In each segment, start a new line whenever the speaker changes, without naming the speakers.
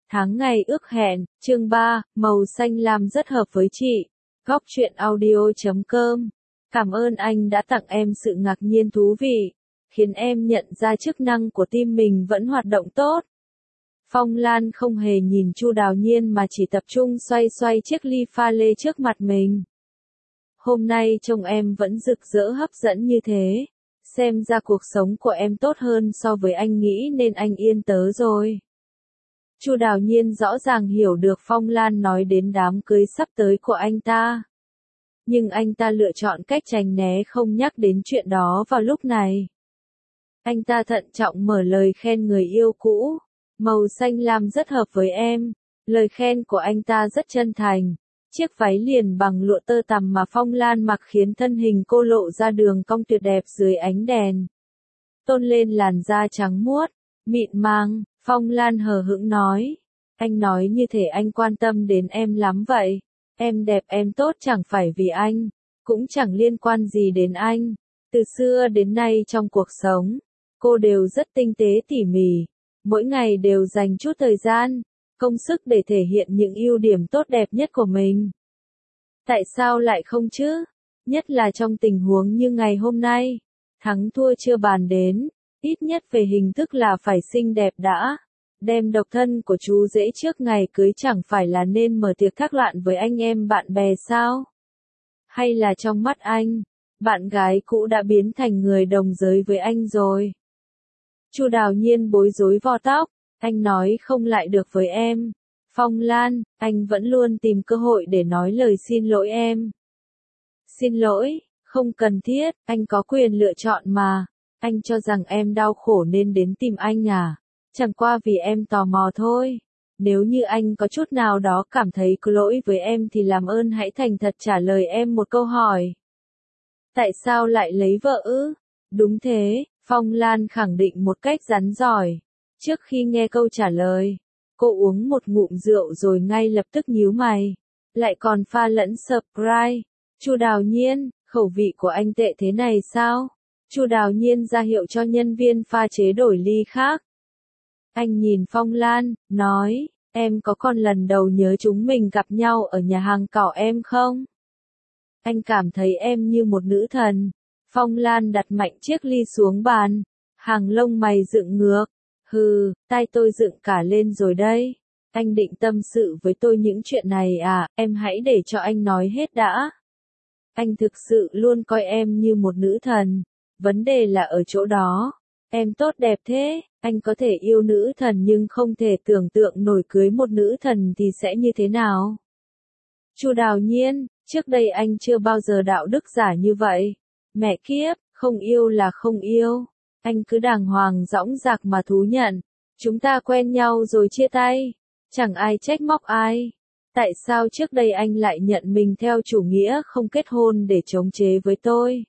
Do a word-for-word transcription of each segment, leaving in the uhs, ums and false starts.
Tháng ngày ước hẹn, chương ba, màu xanh lam rất hợp với chị. Góc truyện audio chấm com. Cảm ơn anh đã tặng em sự ngạc nhiên thú vị, khiến em nhận ra chức năng của tim mình vẫn hoạt động tốt. Phong Lan không hề nhìn Chu Đào Nhiên mà chỉ tập trung xoay xoay chiếc ly pha lê trước mặt mình. Hôm nay trông em vẫn rực rỡ hấp dẫn như thế. Xem ra cuộc sống của em tốt hơn so với anh nghĩ nên anh yên tớ rồi. Chu Đào Nhiên rõ ràng hiểu được Phong Lan nói đến đám cưới sắp tới của anh ta. Nhưng anh ta lựa chọn cách tránh né không nhắc đến chuyện đó vào lúc này. Anh ta thận trọng mở lời khen người yêu cũ. Màu xanh lam rất hợp với em. Lời khen của anh ta rất chân thành. Chiếc váy liền bằng lụa tơ tằm mà Phong Lan mặc khiến thân hình cô lộ ra đường cong tuyệt đẹp dưới ánh đèn. Tôn lên làn da trắng muốt, mịn màng. Phong Lan hờ hững nói. Anh nói như thể anh quan tâm đến em lắm vậy. Em đẹp em tốt chẳng phải vì anh, cũng chẳng liên quan gì đến anh. Từ xưa đến nay trong cuộc sống, cô đều rất tinh tế tỉ mỉ. Mỗi ngày đều dành chút thời gian, công sức để thể hiện những ưu điểm tốt đẹp nhất của mình. Tại sao lại không chứ? Nhất là trong tình huống như ngày hôm nay. Thắng thua chưa bàn đến. Ít nhất về hình thức là phải xinh đẹp đã. Đem độc thân của chú rể trước ngày cưới chẳng phải là nên mở tiệc thác loạn với anh em bạn bè sao? Hay là trong mắt anh, bạn gái cũ đã biến thành người đồng giới với anh rồi? Chu Đào Nhiên bối rối vo tóc, anh nói không lại được với em. Phong Lan, anh vẫn luôn tìm cơ hội để nói lời xin lỗi em. Xin lỗi, không cần thiết, anh có quyền lựa chọn mà. Anh cho rằng em đau khổ nên đến tìm anh à? Chẳng qua vì em tò mò thôi. Nếu như anh có chút nào đó cảm thấy có lỗi với em thì làm ơn hãy thành thật trả lời em một câu hỏi. Tại sao lại lấy vợ ư? Đúng thế, Phong Lan khẳng định một cách rắn giỏi. Trước khi nghe câu trả lời, cô uống một ngụm rượu rồi ngay lập tức nhíu mày. Lại còn pha lẫn surprise. Chu Đào Nhiên, khẩu vị của anh tệ thế này sao? Chu Đào Nhiên ra hiệu cho nhân viên pha chế đổi ly khác. Anh nhìn Phong Lan, nói, em có còn lần đầu nhớ chúng mình gặp nhau ở nhà hàng cỏ em không? Anh cảm thấy em như một nữ thần. Phong Lan đặt mạnh chiếc ly xuống bàn, hàng lông mày dựng ngược. Hừ, tai tôi dựng cả lên rồi đây. Anh định tâm sự với tôi những chuyện này à, em hãy để cho anh nói hết đã. Anh thực sự luôn coi em như một nữ thần. Vấn đề là ở chỗ đó. Em tốt đẹp thế, anh có thể yêu nữ thần nhưng không thể tưởng tượng nổi cưới một nữ thần thì sẽ như thế nào. Chu Đào Nhiên, trước đây anh chưa bao giờ đạo đức giả như vậy. Mẹ kiếp, không yêu là không yêu. Anh cứ đàng hoàng dõng dạc mà thú nhận. Chúng ta quen nhau rồi chia tay. Chẳng ai trách móc ai. Tại sao trước đây anh lại nhận mình theo chủ nghĩa không kết hôn để chống chế với tôi?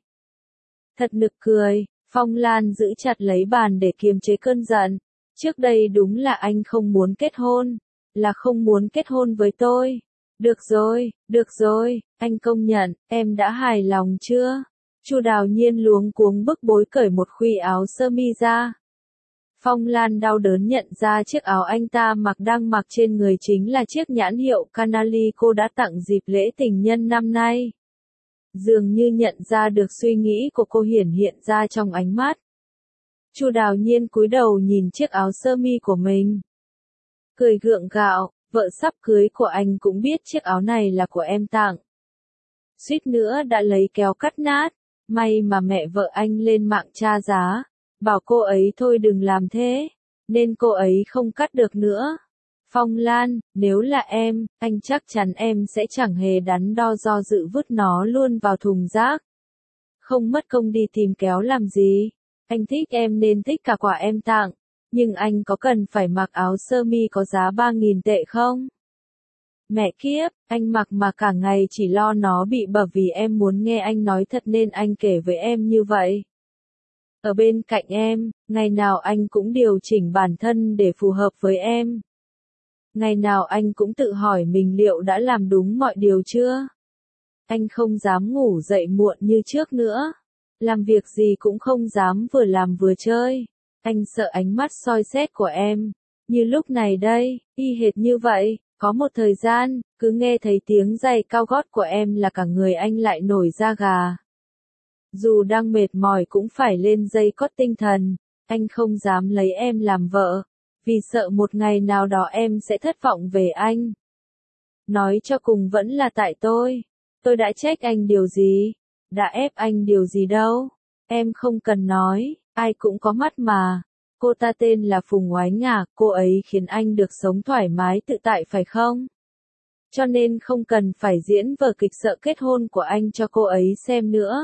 Thật nực cười. Phong Lan giữ chặt lấy bàn để kiềm chế cơn giận. Trước đây đúng là anh không muốn kết hôn. Là không muốn kết hôn với tôi. Được rồi, được rồi, anh công nhận, em đã hài lòng chưa? Chu Đào Nhiên luống cuống bức bối cởi một khuy áo sơ mi ra. Phong Lan đau đớn nhận ra chiếc áo anh ta mặc đang mặc trên người chính là chiếc nhãn hiệu Canali cô đã tặng dịp lễ tình nhân năm nay. Dường như nhận ra được suy nghĩ của cô hiển hiện ra trong ánh mắt. Chu Đào Nhiên cúi đầu nhìn chiếc áo sơ mi của mình. Cười gượng gạo, vợ sắp cưới của anh cũng biết chiếc áo này là của em tặng. Suýt nữa đã lấy kéo cắt nát, may mà mẹ vợ anh lên mạng tra giá, bảo cô ấy thôi đừng làm thế, nên cô ấy không cắt được nữa. Phong Lan, nếu là em, anh chắc chắn em sẽ chẳng hề đắn đo do dự vứt nó luôn vào thùng rác. Không mất công đi tìm kéo làm gì. Anh thích em nên thích cả quà em tặng. Nhưng anh có cần phải mặc áo sơ mi có giá ba nghìn tệ không? Mẹ kiếp, anh mặc mà cả ngày chỉ lo nó bị bẩn vì em muốn nghe anh nói thật nên anh kể với em như vậy. Ở bên cạnh em, ngày nào anh cũng điều chỉnh bản thân để phù hợp với em. Ngày nào anh cũng tự hỏi mình liệu đã làm đúng mọi điều chưa? Anh không dám ngủ dậy muộn như trước nữa. Làm việc gì cũng không dám vừa làm vừa chơi. Anh sợ ánh mắt soi xét của em. Như lúc này đây, y hệt như vậy, có một thời gian, cứ nghe thấy tiếng giày cao gót của em là cả người anh lại nổi da gà. Dù đang mệt mỏi cũng phải lên dây cót tinh thần, anh không dám lấy em làm vợ, vì sợ một ngày nào đó em sẽ thất vọng về anh. Nói cho cùng vẫn là tại tôi, tôi đã trách anh điều gì, đã ép anh điều gì đâu, em không cần nói, ai cũng có mắt mà. Cô ta tên là Phùng Oánh à, cô ấy khiến anh được sống thoải mái tự tại phải không? Cho nên không cần phải diễn vở kịch sợ kết hôn của anh cho cô ấy xem nữa.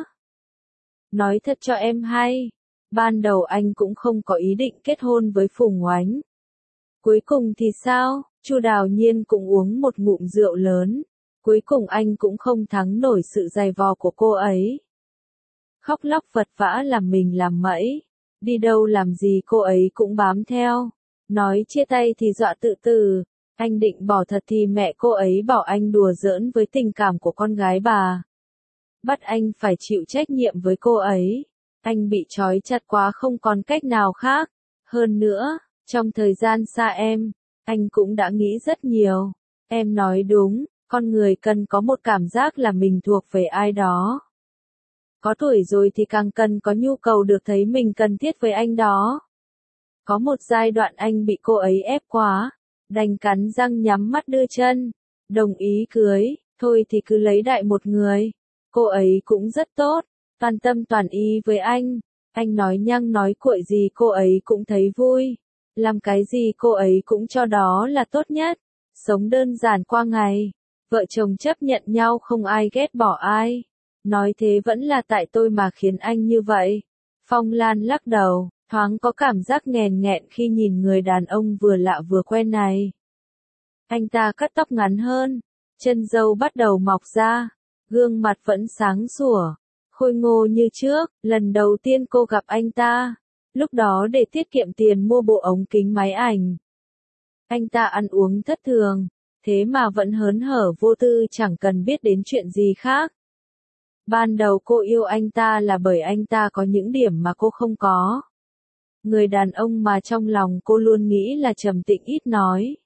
Nói thật cho em hay, ban đầu anh cũng không có ý định kết hôn với Phùng Oánh. Cuối cùng thì sao? Chu Đào Nhiên cũng uống một ngụm rượu lớn. Cuối cùng anh cũng không thắng nổi sự giày vò của cô ấy. Khóc lóc vật vã làm mình làm mẫy. Đi đâu làm gì cô ấy cũng bám theo. Nói chia tay thì dọa tự tử. Anh định bỏ thật thì mẹ cô ấy bảo anh đùa giỡn với tình cảm của con gái bà. Bắt anh phải chịu trách nhiệm với cô ấy. Anh bị trói chặt quá không còn cách nào khác. Hơn nữa, trong thời gian xa em, anh cũng đã nghĩ rất nhiều. Em nói đúng, con người cần có một cảm giác là mình thuộc về ai đó. Có tuổi rồi thì càng cần có nhu cầu được thấy mình cần thiết với anh đó. Có một giai đoạn anh bị cô ấy ép quá, đành cắn răng nhắm mắt đưa chân, đồng ý cưới, thôi thì cứ lấy đại một người. Cô ấy cũng rất tốt, toàn tâm toàn ý với anh, anh nói nhăng nói cuội gì cô ấy cũng thấy vui, làm cái gì cô ấy cũng cho đó là tốt nhất, sống đơn giản qua ngày, vợ chồng chấp nhận nhau không ai ghét bỏ ai. Nói thế vẫn là tại tôi mà khiến anh như vậy. Phong Lan lắc đầu, thoáng có cảm giác nghèn nghẹn khi nhìn người đàn ông vừa lạ vừa quen này. Anh ta cắt tóc ngắn hơn, chân râu bắt đầu mọc ra, gương mặt vẫn sáng sủa, khôi ngô như trước. Lần đầu tiên cô gặp anh ta, lúc đó để tiết kiệm tiền mua bộ ống kính máy ảnh. Anh ta ăn uống thất thường, thế mà vẫn hớn hở vô tư chẳng cần biết đến chuyện gì khác. Ban đầu cô yêu anh ta là bởi anh ta có những điểm mà cô không có. Người đàn ông mà trong lòng cô luôn nghĩ là trầm tĩnh ít nói.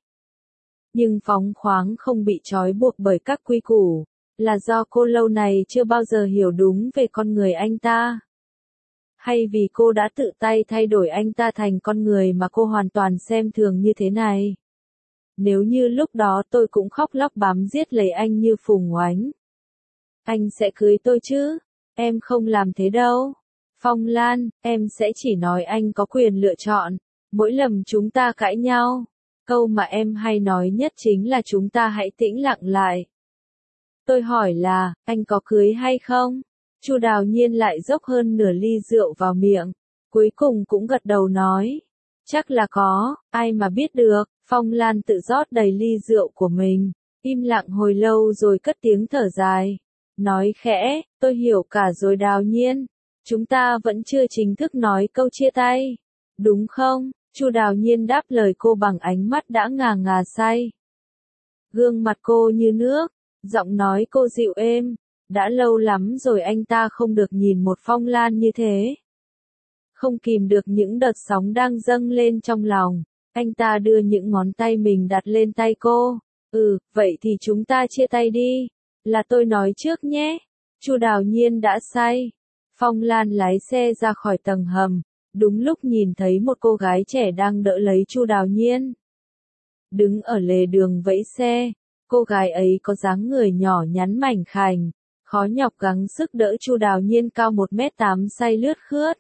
Nhưng phóng khoáng không bị trói buộc bởi các quy củ, là do cô lâu này chưa bao giờ hiểu đúng về con người anh ta. Hay vì cô đã tự tay thay đổi anh ta thành con người mà cô hoàn toàn xem thường như thế này. Nếu như lúc đó tôi cũng khóc lóc bám giết lấy anh như Phùng Oánh. Anh sẽ cưới tôi chứ? Em không làm thế đâu. Phong Lan, em sẽ chỉ nói anh có quyền lựa chọn. Mỗi lần chúng ta cãi nhau, câu mà em hay nói nhất chính là chúng ta hãy tĩnh lặng lại. Tôi hỏi là, anh có cưới hay không? Chu Đào Nhiên lại dốc hơn nửa ly rượu vào miệng, cuối cùng cũng gật đầu nói. Chắc là có, ai mà biết được. Phong Lan tự rót đầy ly rượu của mình, im lặng hồi lâu rồi cất tiếng thở dài. Nói khẽ, tôi hiểu cả rồi Đào Nhiên. Chúng ta vẫn chưa chính thức nói câu chia tay. Đúng không? Chu Đào Nhiên đáp lời cô bằng ánh mắt đã ngà ngà say. Gương mặt cô như nước, giọng nói cô dịu êm. Đã lâu lắm rồi anh ta không được nhìn một Phong Lan như thế. Không kìm được những đợt sóng đang dâng lên trong lòng, anh ta đưa những ngón tay mình đặt lên tay cô. Ừ, vậy thì chúng ta chia tay đi. Là tôi nói trước nhé. Chu Đào Nhiên đã say. Phong Lan lái xe ra khỏi tầng hầm, đúng lúc nhìn thấy một cô gái trẻ đang đỡ lấy Chu Đào Nhiên. Đứng ở lề đường vẫy xe, cô gái ấy có dáng người nhỏ nhắn mảnh khảnh, khó nhọc gắng sức đỡ Chu Đào Nhiên cao một mét tám say lướt khướt.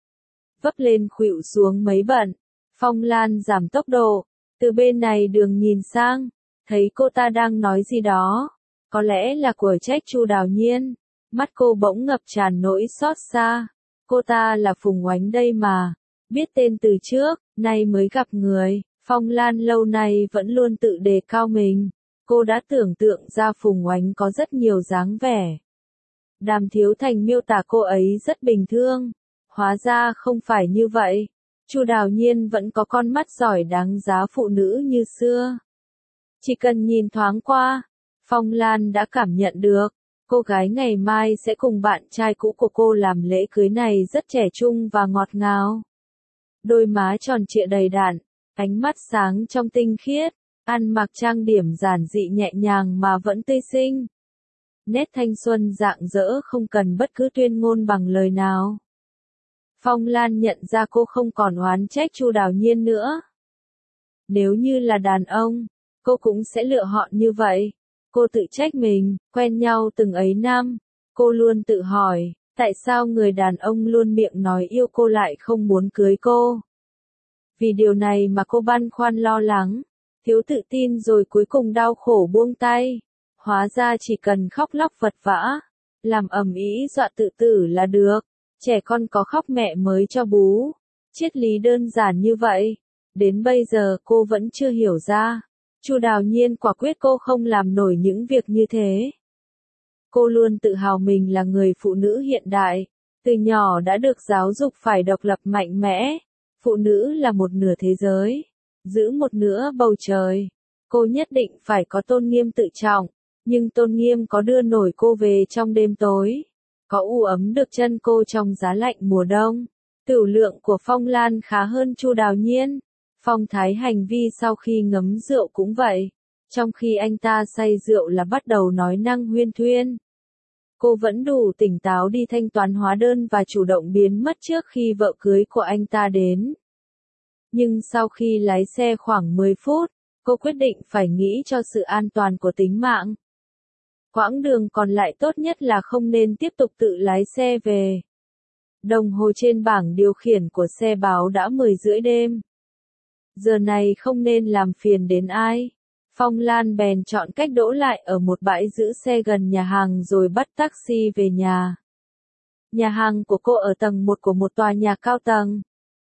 Vấp lên khuỵu xuống mấy bận, Phong Lan giảm tốc độ, từ bên này đường nhìn sang, thấy cô ta đang nói gì đó, có lẽ là của trách Chu Đào Nhiên, mắt cô bỗng ngập tràn nỗi xót xa, cô ta là Phùng Oánh đây mà, biết tên từ trước, nay mới gặp người, Phong Lan lâu nay vẫn luôn tự đề cao mình, cô đã tưởng tượng ra Phùng Oánh có rất nhiều dáng vẻ. Đàm Thiếu Thành miêu tả cô ấy rất bình thường. Hóa ra không phải như vậy. Chu Đào Nhiên vẫn có con mắt giỏi đáng giá phụ nữ như xưa. Chỉ cần nhìn thoáng qua, Phong Lan đã cảm nhận được, cô gái ngày mai sẽ cùng bạn trai cũ của cô làm lễ cưới này rất trẻ trung và ngọt ngào. Đôi má tròn trịa đầy đặn, Ánh mắt sáng trong tinh khiết, ăn mặc trang điểm giản dị nhẹ nhàng mà vẫn tươi xinh. Nét thanh xuân rạng rỡ không cần bất cứ tuyên ngôn bằng lời nào. Phong Lan nhận ra cô không còn oán trách Chu Đào Nhiên nữa. Nếu như là đàn ông, cô cũng sẽ lựa họ như vậy. Cô tự trách mình, quen nhau từng ấy năm. Cô luôn tự hỏi, tại sao người đàn ông luôn miệng nói yêu cô lại không muốn cưới cô? Vì điều này mà cô băn khoăn lo lắng, thiếu tự tin rồi cuối cùng đau khổ buông tay. Hóa ra chỉ cần khóc lóc vật vã, làm ầm ĩ dọa tự tử là được. Trẻ con có khóc mẹ mới cho bú. Triết lý đơn giản như vậy. Đến bây giờ cô vẫn chưa hiểu ra. Chu Đào Nhiên quả quyết cô không làm nổi những việc như thế. Cô luôn tự hào mình là người phụ nữ hiện đại. Từ nhỏ đã được giáo dục phải độc lập mạnh mẽ. Phụ nữ là một nửa thế giới. Giữ một nửa bầu trời. Cô nhất định phải có tôn nghiêm tự trọng. Nhưng tôn nghiêm có đưa nổi cô về trong đêm tối. Có u ấm được chân cô trong giá lạnh mùa đông. Tửu lượng của Phong Lan khá hơn Chu Đào Nhiên. Phong thái hành vi sau khi ngấm rượu cũng vậy. Trong khi anh ta say rượu là bắt đầu nói năng huyên thuyên. Cô vẫn đủ tỉnh táo đi thanh toán hóa đơn và chủ động biến mất trước khi vợ cưới của anh ta đến. Nhưng sau khi lái xe khoảng mười phút, cô quyết định phải nghĩ cho sự an toàn của tính mạng. Quãng đường còn lại tốt nhất là không nên tiếp tục tự lái xe về. Đồng hồ trên bảng điều khiển của xe báo đã mười rưỡi đêm. Giờ này không nên làm phiền đến ai. Phong Lan bèn chọn cách đỗ lại ở một bãi giữ xe gần nhà hàng rồi bắt taxi về nhà. Nhà hàng của cô ở tầng một của một tòa nhà cao tầng.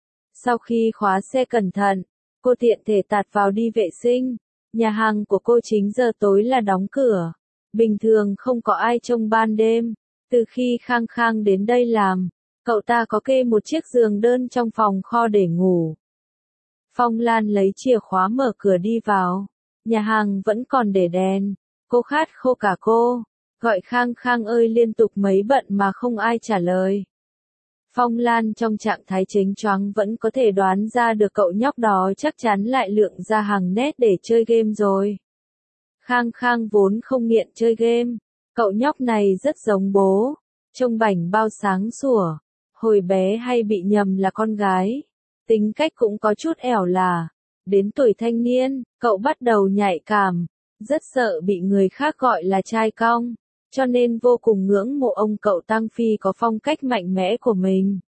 Sau khi khóa xe cẩn thận, cô tiện thể tạt vào đi vệ sinh. Nhà hàng của cô chín giờ tối là đóng cửa. Bình thường không có ai trông ban đêm. Từ khi Khang Khang đến đây làm, cậu ta có kê một chiếc giường đơn trong phòng kho để ngủ. Phong Lan lấy chìa khóa mở cửa đi vào. Nhà hàng vẫn còn để đèn. Cô khát khô cả cô. Gọi Khang Khang ơi liên tục mấy bận mà không ai trả lời. Phong Lan trong trạng thái chếnh choáng vẫn có thể đoán ra được cậu nhóc đó chắc chắn lại lượng ra hàng nét để chơi game rồi. Khang Khang vốn không nghiện chơi game. Cậu nhóc này rất giống bố. Trông bảnh bao sáng sủa. Hồi bé hay bị nhầm là con gái. Tính cách cũng có chút ẻo lả. Đến tuổi thanh niên, cậu bắt đầu nhạy cảm. Rất sợ bị người khác gọi là trai cong. Cho nên vô cùng ngưỡng mộ ông cậu Tăng Phi có phong cách mạnh mẽ của mình.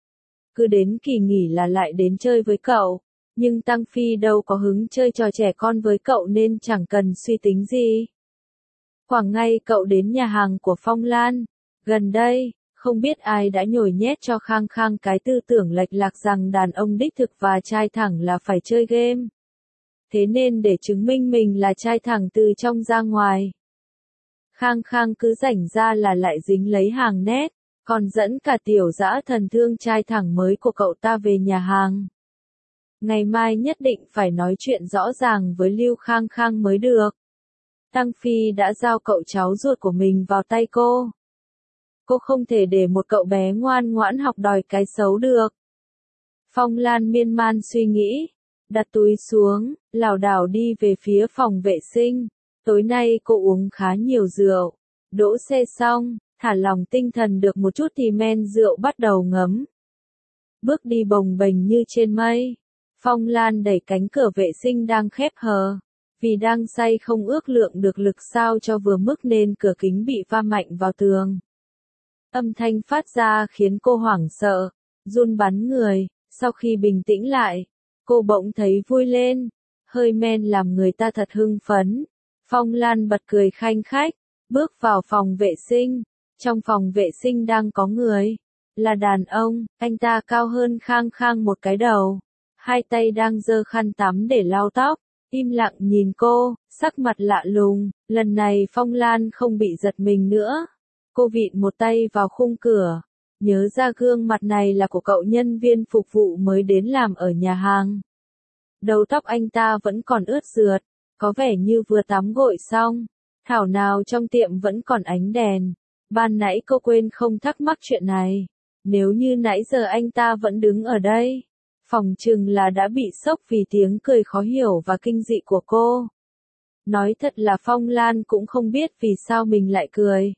Cứ đến kỳ nghỉ là lại đến chơi với cậu. Nhưng Tăng Phi đâu có hứng chơi trò trẻ con với cậu nên chẳng cần suy tính gì. Khoảng ngày cậu đến nhà hàng của Phong Lan. Gần đây, không biết ai đã nhồi nhét cho Khang Khang cái tư tưởng lệch lạc rằng đàn ông đích thực và trai thẳng là phải chơi game. Thế nên để chứng minh mình là trai thẳng từ trong ra ngoài, Khang Khang cứ rảnh ra là lại dính lấy hàng nét, còn dẫn cả tiểu dã thần thương trai thẳng mới của cậu ta về nhà hàng. Ngày mai nhất định phải nói chuyện rõ ràng với Lưu Khang Khang mới được. Tăng Phi đã giao cậu cháu ruột của mình vào tay cô. Cô không thể để một cậu bé ngoan ngoãn học đòi cái xấu được. Phong Lan miên man suy nghĩ, đặt túi xuống, lảo đảo đi về phía phòng vệ sinh. Tối nay cô uống khá nhiều rượu. Đỗ xe xong, thả lòng tinh thần được một chút thì men rượu bắt đầu ngấm. Bước đi bồng bềnh như trên mây. Phong Lan đẩy cánh cửa vệ sinh đang khép hờ. Vì đang say không ước lượng được lực sao cho vừa mức nên cửa kính bị va mạnh vào tường. Âm thanh phát ra khiến cô hoảng sợ, run bắn người. Sau khi bình tĩnh lại, cô bỗng thấy vui lên. Hơi men làm người ta thật hưng phấn. Phong Lan bật cười khanh khách, bước vào phòng vệ sinh. Trong phòng vệ sinh đang có người. Là đàn ông, anh ta cao hơn Khang Khang một cái đầu. Hai tay đang giơ khăn tắm để lau tóc. Im lặng nhìn cô, sắc mặt lạ lùng. Lần này Phong Lan không bị giật mình nữa. Cô vịn một tay vào khung cửa. Nhớ ra gương mặt này là của cậu nhân viên phục vụ mới đến làm ở nhà hàng. Đầu tóc anh ta vẫn còn ướt rượt. Có vẻ như vừa tắm gội xong. Thảo nào trong tiệm vẫn còn ánh đèn. Ban nãy cô quên không thắc mắc chuyện này. Nếu như nãy giờ anh ta vẫn đứng ở đây, Phòng chừng là đã bị sốc vì tiếng cười khó hiểu và kinh dị của cô. Nói thật là Phong Lan cũng không biết vì sao mình lại cười.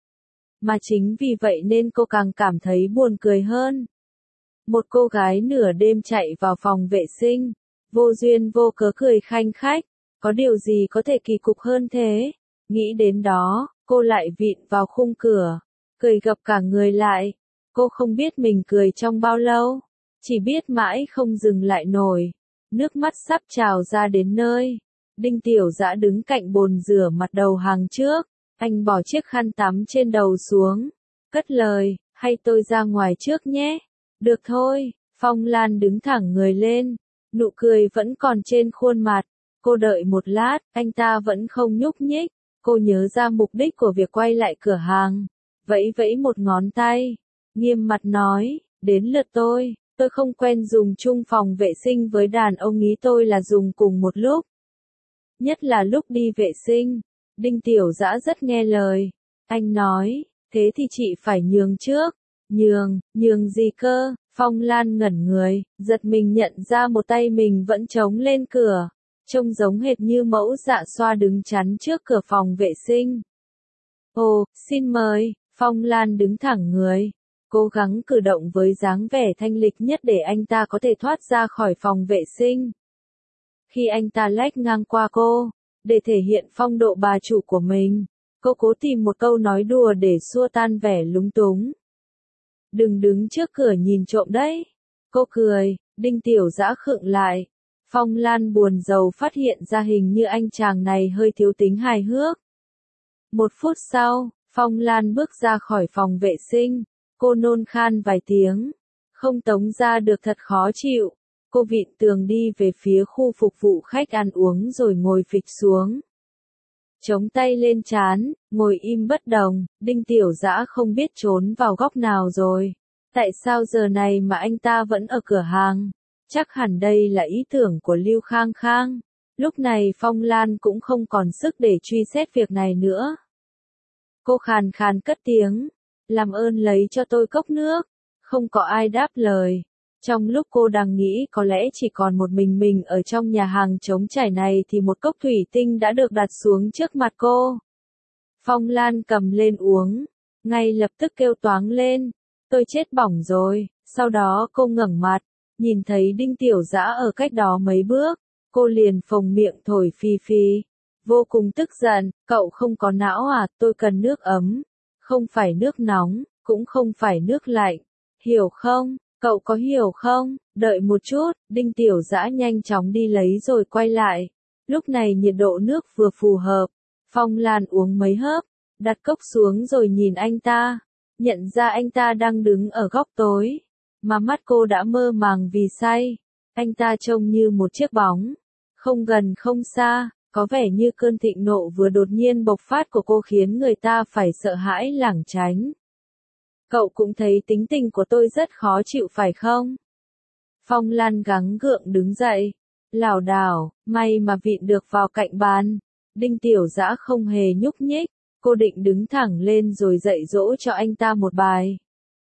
Mà chính vì vậy nên cô càng cảm thấy buồn cười hơn. Một cô gái nửa đêm chạy vào phòng vệ sinh, vô duyên vô cớ cười khanh khách, có điều gì có thể kỳ cục hơn thế? Nghĩ đến đó, cô lại vịn vào khung cửa, cười gập cả người lại. Cô không biết mình cười trong bao lâu, chỉ biết mãi không dừng lại nổi. Nước mắt sắp trào ra đến nơi. Đinh Tiểu Dã đứng cạnh bồn rửa mặt đầu hàng trước, anh bỏ chiếc khăn tắm trên đầu xuống, cất lời, hay tôi ra ngoài trước nhé. Được thôi, Phong Lan đứng thẳng người lên, nụ cười vẫn còn trên khuôn mặt. Cô đợi một lát, anh ta vẫn không nhúc nhích. Cô nhớ ra mục đích của việc quay lại cửa hàng, vẫy vẫy một ngón tay, nghiêm mặt nói, đến lượt tôi, tôi không quen dùng chung phòng vệ sinh với đàn ông, ý tôi là dùng cùng một lúc. Nhất là lúc đi vệ sinh. Đinh Tiểu Dã rất nghe lời. Anh nói, thế thì chị phải nhường trước. Nhường, nhường gì cơ? Phong Lan ngẩn người, giật mình nhận ra một tay mình vẫn chống lên cửa. Trông giống hệt như mẫu Dạ Xoa đứng chắn trước cửa phòng vệ sinh. Ồ, xin mời. Phong Lan đứng thẳng người, cố gắng cử động với dáng vẻ thanh lịch nhất để anh ta có thể thoát ra khỏi phòng vệ sinh. Khi anh ta lách ngang qua cô, để thể hiện phong độ bà chủ của mình, cô cố tìm một câu nói đùa để xua tan vẻ lúng túng. Đừng đứng trước cửa nhìn trộm đấy. Cô cười. Đinh Tiểu Dã khựng lại. Phong Lan buồn rầu phát hiện ra hình như anh chàng này hơi thiếu tính hài hước. Một phút sau, Phong Lan bước ra khỏi phòng vệ sinh. Cô nôn khan vài tiếng, không tống ra được thật khó chịu. Cô vịn tường đi về phía khu phục vụ khách ăn uống rồi ngồi phịch xuống. Chống tay lên trán, ngồi im bất động. Đinh Tiểu Dã không biết trốn vào góc nào rồi. Tại sao giờ này mà anh ta vẫn ở cửa hàng? Chắc hẳn đây là ý tưởng của Lưu Khang Khang. Lúc này Phong Lan cũng không còn sức để truy xét việc này nữa. Cô khàn khàn cất tiếng, làm ơn lấy cho tôi cốc nước. Không có ai đáp lời. Trong lúc cô đang nghĩ có lẽ chỉ còn một mình mình ở trong nhà hàng trống trải này thì một cốc thủy tinh đã được đặt xuống trước mặt cô. Phong Lan cầm lên uống, ngay lập tức kêu toáng lên, tôi chết bỏng rồi. Sau đó cô ngẩng mặt, nhìn thấy Đinh Tiểu Dã ở cách đó mấy bước, cô liền phồng miệng thổi phì phì, vô cùng tức giận, cậu không có não à, tôi cần nước ấm, không phải nước nóng, cũng không phải nước lạnh, hiểu không? Cậu có hiểu không? Đợi một chút. Đinh Tiểu Dã nhanh chóng đi lấy rồi quay lại. Lúc này nhiệt độ nước vừa phù hợp. Phong Lan uống mấy hớp, đặt cốc xuống rồi nhìn anh ta. Nhận ra anh ta đang đứng ở góc tối, mà mắt cô đã mơ màng vì say. Anh ta trông như một chiếc bóng, không gần không xa, có vẻ như cơn thịnh nộ vừa đột nhiên bộc phát của cô khiến người ta phải sợ hãi lảng tránh. Cậu cũng thấy tính tình của tôi rất khó chịu phải không? Phong Lan gắng gượng đứng dậy, lảo đảo, may mà vịn được vào cạnh bàn. Đinh Tiểu Dã không hề nhúc nhích, cô định đứng thẳng lên rồi dạy dỗ cho anh ta một bài.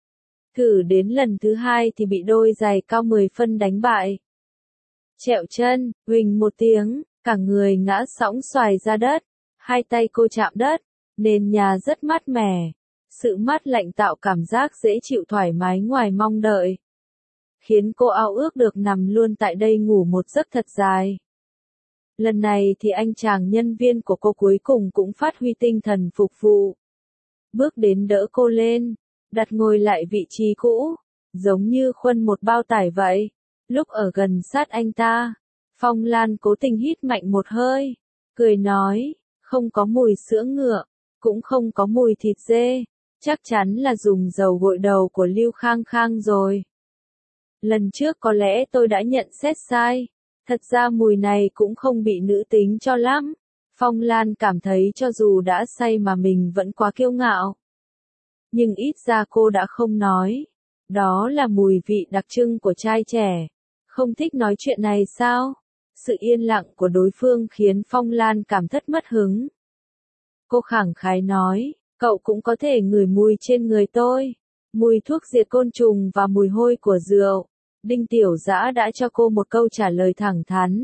Thử đến lần thứ hai thì bị đôi giày cao mười phân đánh bại. Trẹo chân, huỳnh một tiếng, cả người ngã sõng xoài ra đất, hai tay cô chạm đất, nền nhà rất mát mẻ. Sự mát lạnh tạo cảm giác dễ chịu thoải mái ngoài mong đợi, khiến cô ao ước được nằm luôn tại đây ngủ một giấc thật dài. Lần này thì anh chàng nhân viên của cô cuối cùng cũng phát huy tinh thần phục vụ. Bước đến đỡ cô lên, đặt ngồi lại vị trí cũ, giống như khuân một bao tải vậy. Lúc ở gần sát anh ta, Phong Lan cố tình hít mạnh một hơi, cười nói, không có mùi sữa ngựa, cũng không có mùi thịt dê. Chắc chắn là dùng dầu gội đầu của Lưu Khang Khang rồi. Lần trước có lẽ tôi đã nhận xét sai. Thật ra mùi này cũng không bị nữ tính cho lắm. Phong Lan cảm thấy cho dù đã say mà mình vẫn quá kiêu ngạo. Nhưng ít ra cô đã không nói. Đó là mùi vị đặc trưng của trai trẻ. Không thích nói chuyện này sao? Sự yên lặng của đối phương khiến Phong Lan cảm thất mất hứng. Cô khẳng khái nói. Cậu cũng có thể ngửi mùi trên người tôi, mùi thuốc diệt côn trùng và mùi hôi của rượu. Đinh Tiểu Dã đã cho cô một câu trả lời thẳng thắn.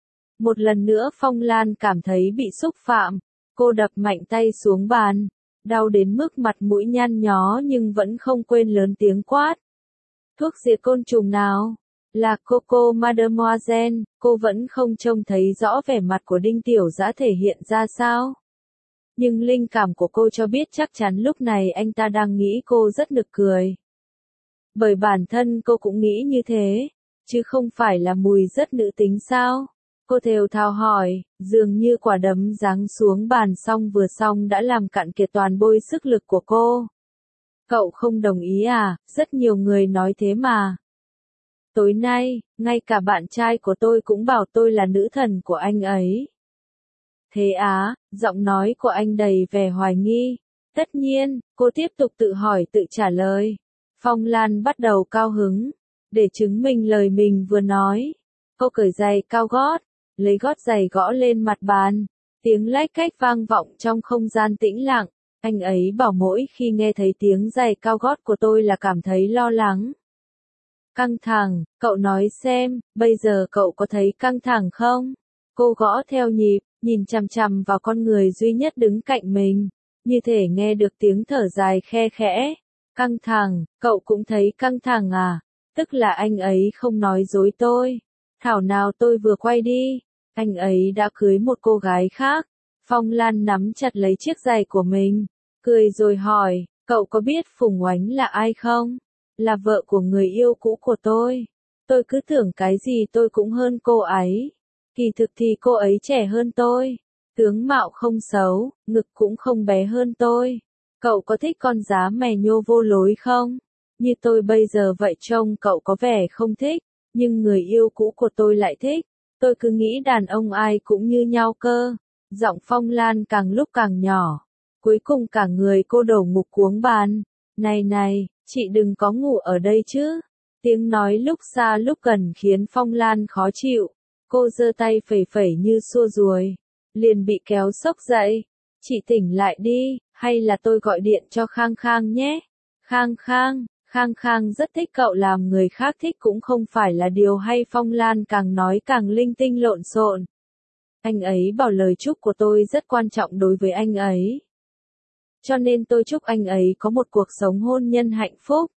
Một lần nữa Phong Lan cảm thấy bị xúc phạm, cô đập mạnh tay xuống bàn, đau đến mức mặt mũi nhăn nhó nhưng vẫn không quên lớn tiếng quát. Thuốc diệt côn trùng nào? Là Coco Mademoiselle, cô vẫn không trông thấy rõ vẻ mặt của Đinh Tiểu Dã thể hiện ra sao? Nhưng linh cảm của cô cho biết chắc chắn lúc này anh ta đang nghĩ cô rất nực cười. Bởi bản thân cô cũng nghĩ như thế, chứ không phải là mùi rất nữ tính sao? Cô thều thào hỏi, dường như quả đấm giáng xuống bàn xong vừa xong đã làm cạn kiệt toàn bôi sức lực của cô. Cậu không đồng ý à? Rất nhiều người nói thế mà. Tối nay, ngay cả bạn trai của tôi cũng bảo tôi là nữ thần của anh ấy. Thế á, giọng nói của anh đầy vẻ hoài nghi. Tất nhiên, cô tiếp tục tự hỏi tự trả lời. Phong Lan bắt đầu cao hứng. Để chứng minh lời mình vừa nói, cô cởi giày cao gót, lấy gót giày gõ lên mặt bàn. Tiếng lách cách vang vọng trong không gian tĩnh lặng. Anh ấy bảo mỗi khi nghe thấy tiếng giày cao gót của tôi là cảm thấy lo lắng. Căng thẳng, cậu nói xem, bây giờ cậu có thấy căng thẳng không? Cô gõ theo nhịp, nhìn chằm chằm vào con người duy nhất đứng cạnh mình, như thể nghe được tiếng thở dài khe khẽ. Căng thẳng, cậu cũng thấy căng thẳng à? Tức là anh ấy không nói dối tôi. Thảo nào tôi vừa quay đi, anh ấy đã cưới một cô gái khác. Phong Lan nắm chặt lấy chiếc giày của mình, cười rồi hỏi, cậu có biết Phùng Oánh là ai không? Là vợ của người yêu cũ của tôi. Tôi cứ tưởng cái gì tôi cũng hơn cô ấy. Kỳ thực thì cô ấy trẻ hơn tôi. Tướng mạo không xấu, ngực cũng không bé hơn tôi. Cậu có thích con giá mè nhô vô lối không? Như tôi bây giờ vậy trông cậu có vẻ không thích, nhưng người yêu cũ của tôi lại thích. Tôi cứ nghĩ đàn ông ai cũng như nhau cơ. Giọng Phong Lan càng lúc càng nhỏ. Cuối cùng cả người cô đổ ngục cuống bàn. Này này, chị đừng có ngủ ở đây chứ. Tiếng nói lúc xa lúc gần khiến Phong Lan khó chịu. Cô giơ tay phẩy phẩy như xua ruồi. Liền bị kéo sốc dậy. Chị tỉnh lại đi, hay là tôi gọi điện cho Khang Khang nhé. Khang Khang, Khang Khang rất thích cậu làm người khác thích cũng không phải là điều hay. Phong Lan càng nói càng linh tinh lộn xộn. Anh ấy bảo lời chúc của tôi rất quan trọng đối với anh ấy. Cho nên tôi chúc anh ấy có một cuộc sống hôn nhân hạnh phúc.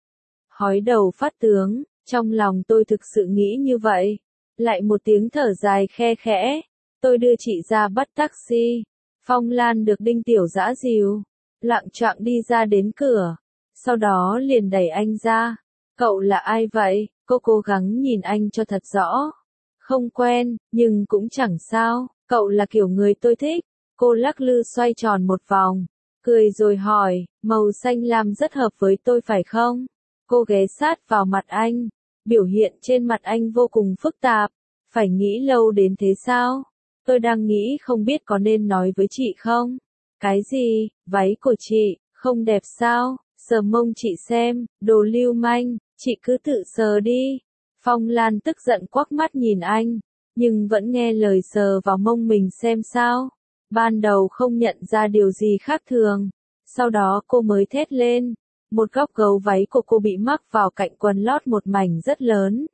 Hói đầu phát tướng, trong lòng tôi thực sự nghĩ như vậy. Lại một tiếng thở dài khe khẽ. Tôi đưa chị ra bắt taxi. Phong Lan được Đinh Tiểu Dã dìu, loạng choạng đi ra đến cửa. Sau đó liền đẩy anh ra. Cậu là ai vậy? Cô cố gắng nhìn anh cho thật rõ. Không quen, nhưng cũng chẳng sao. Cậu là kiểu người tôi thích. Cô lắc lư xoay tròn một vòng. Cười rồi hỏi, màu xanh lam rất hợp với tôi phải không? Cô ghé sát vào mặt anh. Biểu hiện trên mặt anh vô cùng phức tạp. Phải nghĩ lâu đến thế sao? Tôi đang nghĩ không biết có nên nói với chị không? Cái gì? Váy của chị, không đẹp sao? Sờ mông chị xem, đồ lưu manh, chị cứ tự sờ đi. Phong Lan tức giận quắc mắt nhìn anh, nhưng vẫn nghe lời sờ vào mông mình xem sao. Ban đầu không nhận ra điều gì khác thường. Sau đó cô mới thét lên. Một góc gấu váy của cô bị mắc vào cạnh quần lót một mảnh rất lớn.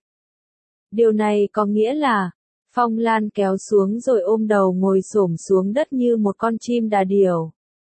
Điều này có nghĩa là, Phong Lan kéo xuống rồi ôm đầu ngồi xổm xuống đất như một con chim đà điểu.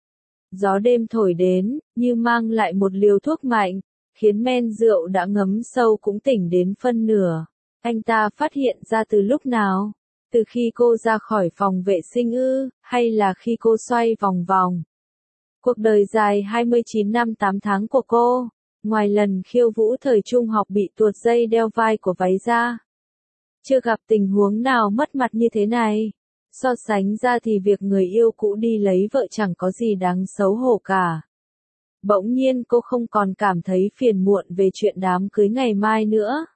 Gió đêm thổi đến, như mang lại một liều thuốc mạnh, khiến men rượu đã ngấm sâu cũng tỉnh đến phân nửa. Anh ta phát hiện ra từ lúc nào? Từ khi cô ra khỏi phòng vệ sinh ư, hay là khi cô xoay vòng vòng? Cuộc đời dài hai mươi chín năm tám tháng của cô, ngoài lần khiêu vũ thời trung học bị tuột dây đeo vai của váy ra, chưa gặp tình huống nào mất mặt như thế này. So sánh ra thì việc người yêu cũ đi lấy vợ chẳng có gì đáng xấu hổ cả. Bỗng nhiên cô không còn cảm thấy phiền muộn về chuyện đám cưới ngày mai nữa.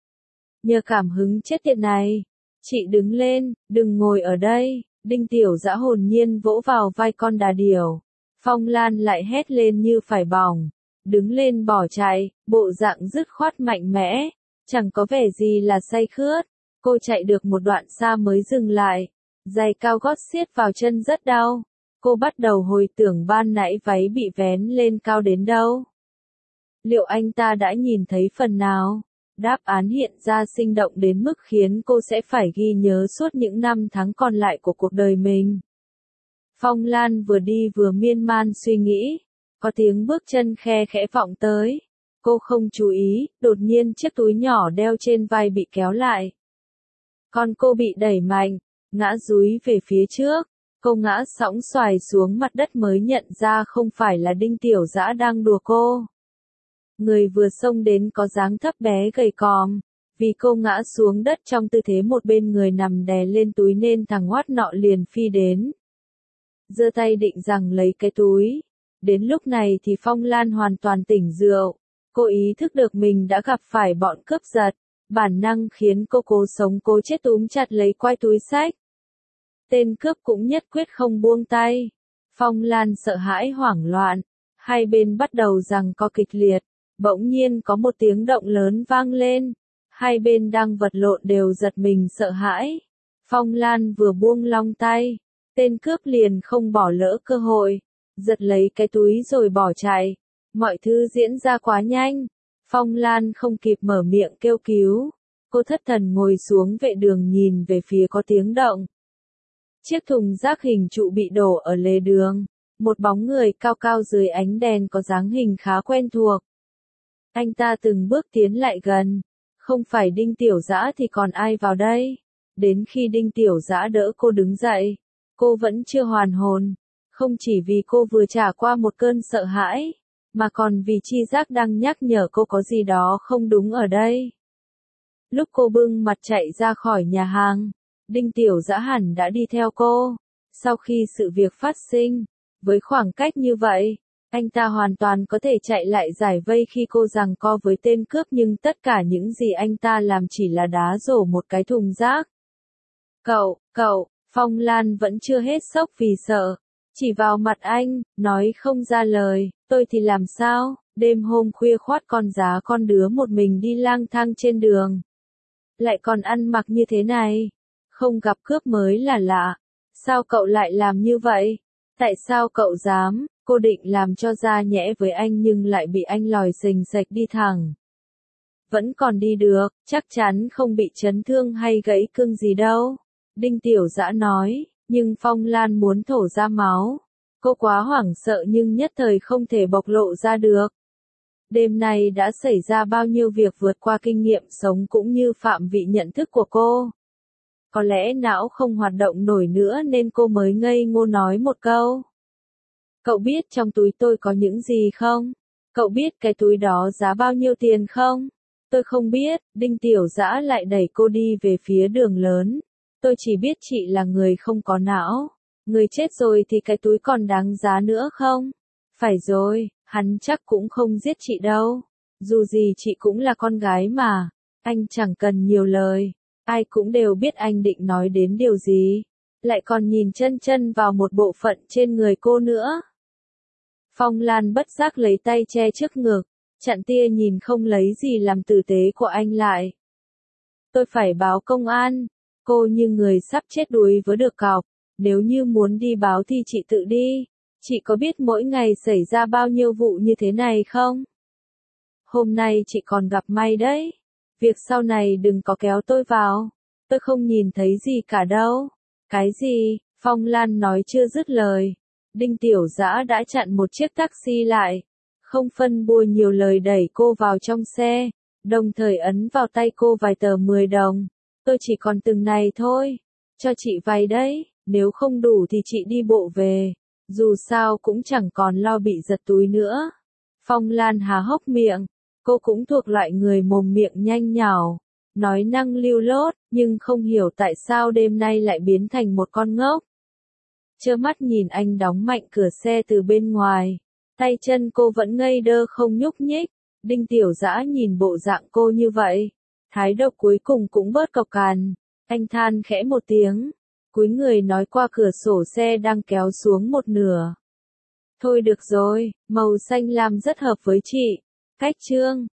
Nhờ cảm hứng chết tiệt này, chị đứng lên, đừng ngồi ở đây. Đinh Tiểu Dã hồn nhiên vỗ vào vai con đà điểu. Phong Lan lại hét lên như phải bỏng, đứng lên bỏ chạy, bộ dạng dứt khoát mạnh mẽ, chẳng có vẻ gì là say khướt. Cô chạy được một đoạn xa mới dừng lại, giày cao gót siết vào chân rất đau. Cô bắt đầu hồi tưởng ban nãy váy bị vén lên cao đến đâu. Liệu anh ta đã nhìn thấy phần nào? Đáp án hiện ra sinh động đến mức khiến cô sẽ phải ghi nhớ suốt những năm tháng còn lại của cuộc đời mình. Phong Lan vừa đi vừa miên man suy nghĩ, có tiếng bước chân khe khẽ vọng tới. Cô không chú ý, đột nhiên chiếc túi nhỏ đeo trên vai bị kéo lại. Con cô bị đẩy mạnh, ngã dúi về phía trước. Cô ngã sõng xoài xuống mặt đất mới nhận ra không phải là Đinh Tiểu Dã đang đùa cô. Người vừa xông đến có dáng thấp bé gầy còm, vì cô ngã xuống đất trong tư thế một bên người nằm đè lên túi nên thằng hoát nọ liền phi đến. Giơ tay định rằng lấy cái túi. Đến lúc này thì Phong Lan hoàn toàn tỉnh rượu. Cô ý thức được mình đã gặp phải bọn cướp giật. Bản năng khiến cô cố sống cố chết túm chặt lấy quai túi xách. Tên cướp cũng nhất quyết không buông tay. Phong Lan sợ hãi hoảng loạn. Hai bên bắt đầu giằng co kịch liệt. Bỗng nhiên có một tiếng động lớn vang lên. Hai bên đang vật lộn đều giật mình sợ hãi. Phong Lan vừa buông long tay. Tên cướp liền không bỏ lỡ cơ hội. Giật lấy cái túi rồi bỏ chạy. Mọi thứ diễn ra quá nhanh. Phong Lan không kịp mở miệng kêu cứu. Cô thất thần ngồi xuống vệ đường nhìn về phía có tiếng động. Chiếc thùng rác hình trụ bị đổ ở lề đường. Một bóng người cao cao dưới ánh đèn có dáng hình khá quen thuộc. Anh ta từng bước tiến lại gần. Không phải Đinh Tiểu Dã thì còn ai vào đây? Đến khi Đinh Tiểu Dã đỡ cô đứng dậy, cô vẫn chưa hoàn hồn. Không chỉ vì cô vừa trải qua một cơn sợ hãi, mà còn vì tri giác đang nhắc nhở cô có gì đó không đúng ở đây. Lúc cô bưng mặt chạy ra khỏi nhà hàng, Đinh Tiểu Dã hẳn đã đi theo cô. Sau khi sự việc phát sinh, với khoảng cách như vậy, anh ta hoàn toàn có thể chạy lại giải vây khi cô giằng co với tên cướp, nhưng tất cả những gì anh ta làm chỉ là đá rổ một cái thùng rác. Cậu, cậu, Phong Lan vẫn chưa hết sốc vì sợ. Chỉ vào mặt anh, nói không ra lời, tôi thì làm sao, đêm hôm khuya khoắt con giá con đứa một mình đi lang thang trên đường. Lại còn ăn mặc như thế này, không gặp cướp mới là lạ. Sao cậu lại làm như vậy? Tại sao cậu dám? Cô định làm cho ra nhẽ với anh nhưng lại bị anh lòi xình xệch đi thẳng. Vẫn còn đi được, chắc chắn không bị chấn thương hay gãy cưng gì đâu. Đinh Tiểu Dã nói, nhưng Phong Lan muốn thổ ra máu. Cô quá hoảng sợ nhưng nhất thời không thể bộc lộ ra được. Đêm nay đã xảy ra bao nhiêu việc vượt qua kinh nghiệm sống cũng như phạm vị nhận thức của cô. Có lẽ não không hoạt động nổi nữa nên cô mới ngây ngô nói một câu. Cậu biết trong túi tôi có những gì không? Cậu biết cái túi đó giá bao nhiêu tiền không? Tôi không biết. Đinh Tiểu Dã lại đẩy cô đi về phía đường lớn. Tôi chỉ biết chị là người không có não. Người chết rồi thì cái túi còn đáng giá nữa không? Phải rồi, hắn chắc cũng không giết chị đâu. Dù gì chị cũng là con gái mà. Anh chẳng cần nhiều lời. Ai cũng đều biết anh định nói đến điều gì. Lại còn nhìn chân chân vào một bộ phận trên người cô nữa. Phong Lan bất giác lấy tay che trước ngực. Chặn tia nhìn không lấy gì làm tử tế của anh lại. Tôi phải báo công an. Cô như người sắp chết đuối với được cọc. Nếu như muốn đi báo thì chị tự đi. Chị có biết mỗi ngày xảy ra bao nhiêu vụ như thế này không? Hôm nay chị còn gặp may đấy. Việc sau này đừng có kéo tôi vào. Tôi không nhìn thấy gì cả đâu. Cái gì? Phong Lan nói chưa dứt lời. Đinh Tiểu Dã đã chặn một chiếc taxi lại. Không phân bua nhiều lời đẩy cô vào trong xe. Đồng thời ấn vào tay cô vài tờ mười đồng. Tôi chỉ còn từng này thôi. Cho chị vay đấy. Nếu không đủ thì chị đi bộ về. Dù sao cũng chẳng còn lo bị giật túi nữa. Phong Lan há hốc miệng. Cô cũng thuộc loại người mồm miệng nhanh nhảu. Nói năng lưu lốt, nhưng không hiểu tại sao đêm nay lại biến thành một con ngốc. Trơ mắt nhìn anh đóng mạnh cửa xe từ bên ngoài. Tay chân cô vẫn ngây đơ không nhúc nhích. Đinh Tiểu Dã nhìn bộ dạng cô như vậy. Thái độ cuối cùng cũng bớt cộc cằn. Anh than khẽ một tiếng. Cúi người nói qua cửa sổ xe đang kéo xuống một nửa. Thôi được rồi, màu xanh lam rất hợp với chị. Cách chương.